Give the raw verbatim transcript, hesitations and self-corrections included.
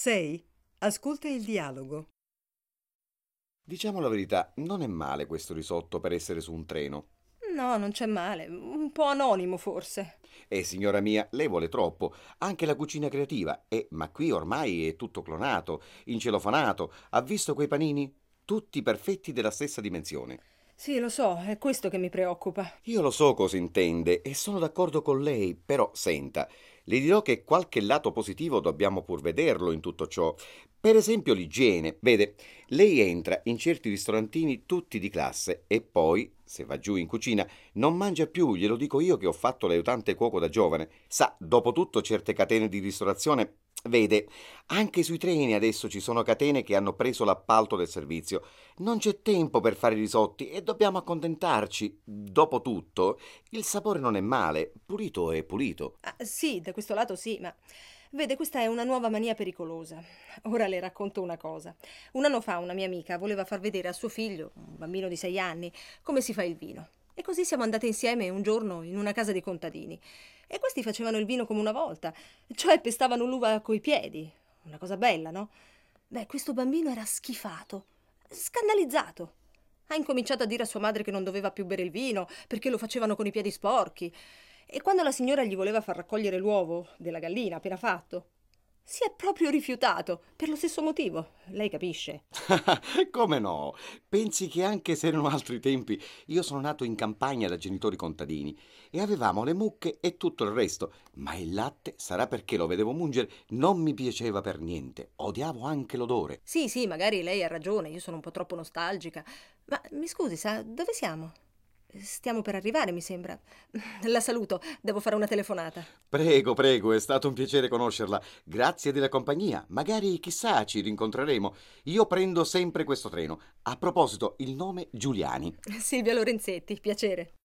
sei. Ascolta il dialogo. Diciamo la verità, non è male questo risotto per essere su un treno. No, non c'è male. Un po' anonimo, forse. E signora mia, lei vuole troppo. Anche la cucina creativa. Eh, ma qui ormai è tutto clonato, incellofanato. Ha visto quei panini? Tutti perfetti della stessa dimensione. Sì, lo so, è questo che mi preoccupa. Io lo so cosa intende e sono d'accordo con lei, però senta, le dirò che qualche lato positivo dobbiamo pur vederlo in tutto ciò. Per esempio l'igiene. Vede, lei entra in certi ristorantini tutti di classe e poi, se va giù in cucina, non mangia più, glielo dico io che ho fatto l'aiutante cuoco da giovane. Sa, dopo tutto certe catene di ristorazione, vede, anche sui treni adesso ci sono catene che hanno preso l'appalto del servizio. Non c'è tempo per fare i risotti e dobbiamo accontentarci. Dopo tutto, il sapore non è male, pulito è pulito. Ah, sì, da questo lato sì, ma vede, questa è una nuova mania pericolosa. Ora le racconto una cosa. Un anno fa una mia amica voleva far vedere a suo figlio, un bambino di sei anni, come si fa il vino. E così siamo andate insieme un giorno in una casa dei contadini. E questi facevano il vino come una volta, cioè pestavano l'uva coi piedi. Una cosa bella, no? Beh, questo bambino era schifato, scandalizzato. Ha incominciato a dire a sua madre che non doveva più bere il vino perché lo facevano con i piedi sporchi. E quando la signora gli voleva far raccogliere l'uovo della gallina appena fatto, si è proprio rifiutato, per lo stesso motivo. Lei capisce? Come no? Pensi che anche se erano altri tempi, io sono nato in campagna da genitori contadini e avevamo le mucche e tutto il resto, ma il latte, sarà perché lo vedevo mungere, non mi piaceva per niente. Odiavo anche l'odore. Sì, sì, magari lei ha ragione, io sono un po' troppo nostalgica. Ma mi scusi, sa, dove siamo? Stiamo per arrivare, mi sembra. La saluto, devo fare una telefonata. Prego, prego, è stato un piacere conoscerla. Grazie della compagnia. Magari, chissà, ci rincontreremo. Io prendo sempre questo treno. A proposito, il nome Giuliani. Silvia Lorenzetti, piacere.